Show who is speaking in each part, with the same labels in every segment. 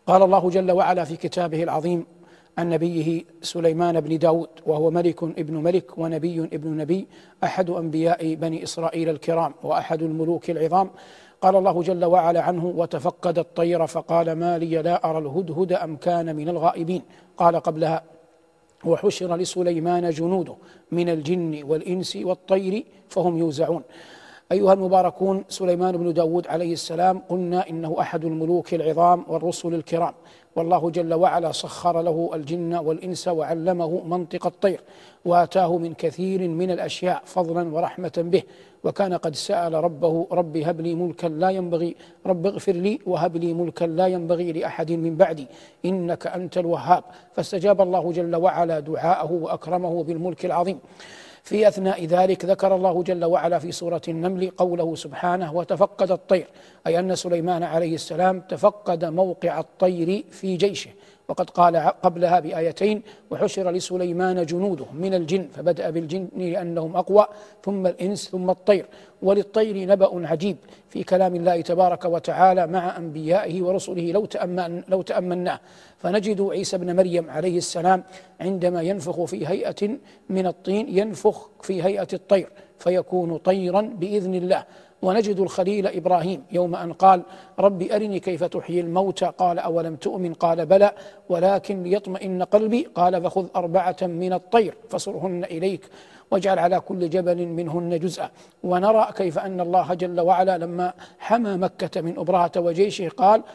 Speaker 1: قال الله جل وعلا في كتابه العظيم عن نبيه سليمان بن داود، وهو ملك ابن ملك ونبي ابن نبي، أحد أنبياء بني إسرائيل الكرام وأحد الملوك العظام. قال الله جل وعلا عنه: وتفقد الطير فقال ما لي لا أرى الهدهد أم كان من الغائبين. قال قبلها: وحشر لسليمان جنوده من الجن والإنس والطير فهم يوزعون. أيها المباركون، سليمان بن داود عليه السلام قلنا إنه أحد الملوك العظام والرسل الكرام، والله جل وعلا سخر له الجن والإنس وعلمه منطق الطير، وآتاه من كثير من الأشياء فضلا ورحمة به. وكان قد سأل ربه: رب هب لي ملكا لا ينبغي، رب اغفر لي وهب لي ملكا لا ينبغي لأحد من بعدي إنك أنت الوهاب. فاستجاب الله جل وعلا دعاءه وأكرمه بالملك العظيم. في أثناء ذلك ذكر الله جل وعلا في سورة النمل قوله سبحانه: وتفقد الطير، أي أن سليمان عليه السلام تفقد موقع الطير في جيشه. وقد قال قبلها بآيتين: وحشر لسليمان جنوده من الجن، فبدأ بالجن لأنهم أقوى، ثم الإنس، ثم الطير. وللطير نبأ عجيب في كلام الله تبارك وتعالى مع أنبيائه ورسله لو تأملناه، فنجد عيسى بن مريم عليه السلام عندما ينفخ في هيئة من الطين ينفخ في هيئة الطير فيكون طيرا بإذن الله. ونجد الخليل إبراهيم يوم أن قال: رب أرني كيف تحيي الموتى، قال أولم تؤمن، قال بلى ولكن ليطمئن قلبي، قال فخذ 4 من الطير فصرهن إليك واجعل على كل جبل منهن جزءا. ونرى كيف أن الله جل وعلا لما حمى مكة من أبرهة وجيشه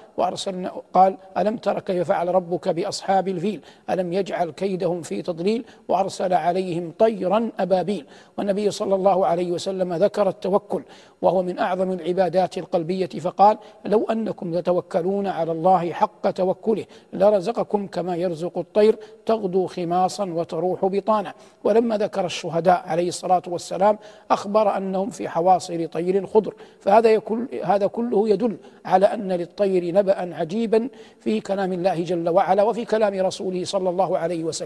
Speaker 1: قال: ألم تر كيف فعل ربك بأصحاب الفيل، ألم يجعل كيدهم في تضليل، وأرسل عليهم طيرا أبابيل. والنبي صلى الله عليه وسلم ذكر التوكل، وهو من أعظم العبادات القلبية، فقال: لو أنكم تتوكلون على الله حق توكله لرزقكم كما يرزق الطير تغدو خماصا وتروح بطانا. ولما ذكر الشهداء عليه الصلاة والسلام أخبر أنهم في حواصل طير خضر. هذا كله يدل على أن للطير نبأ عجيبا في كلام الله جل وعلا وفي كلام رسوله صلى الله عليه وسلم.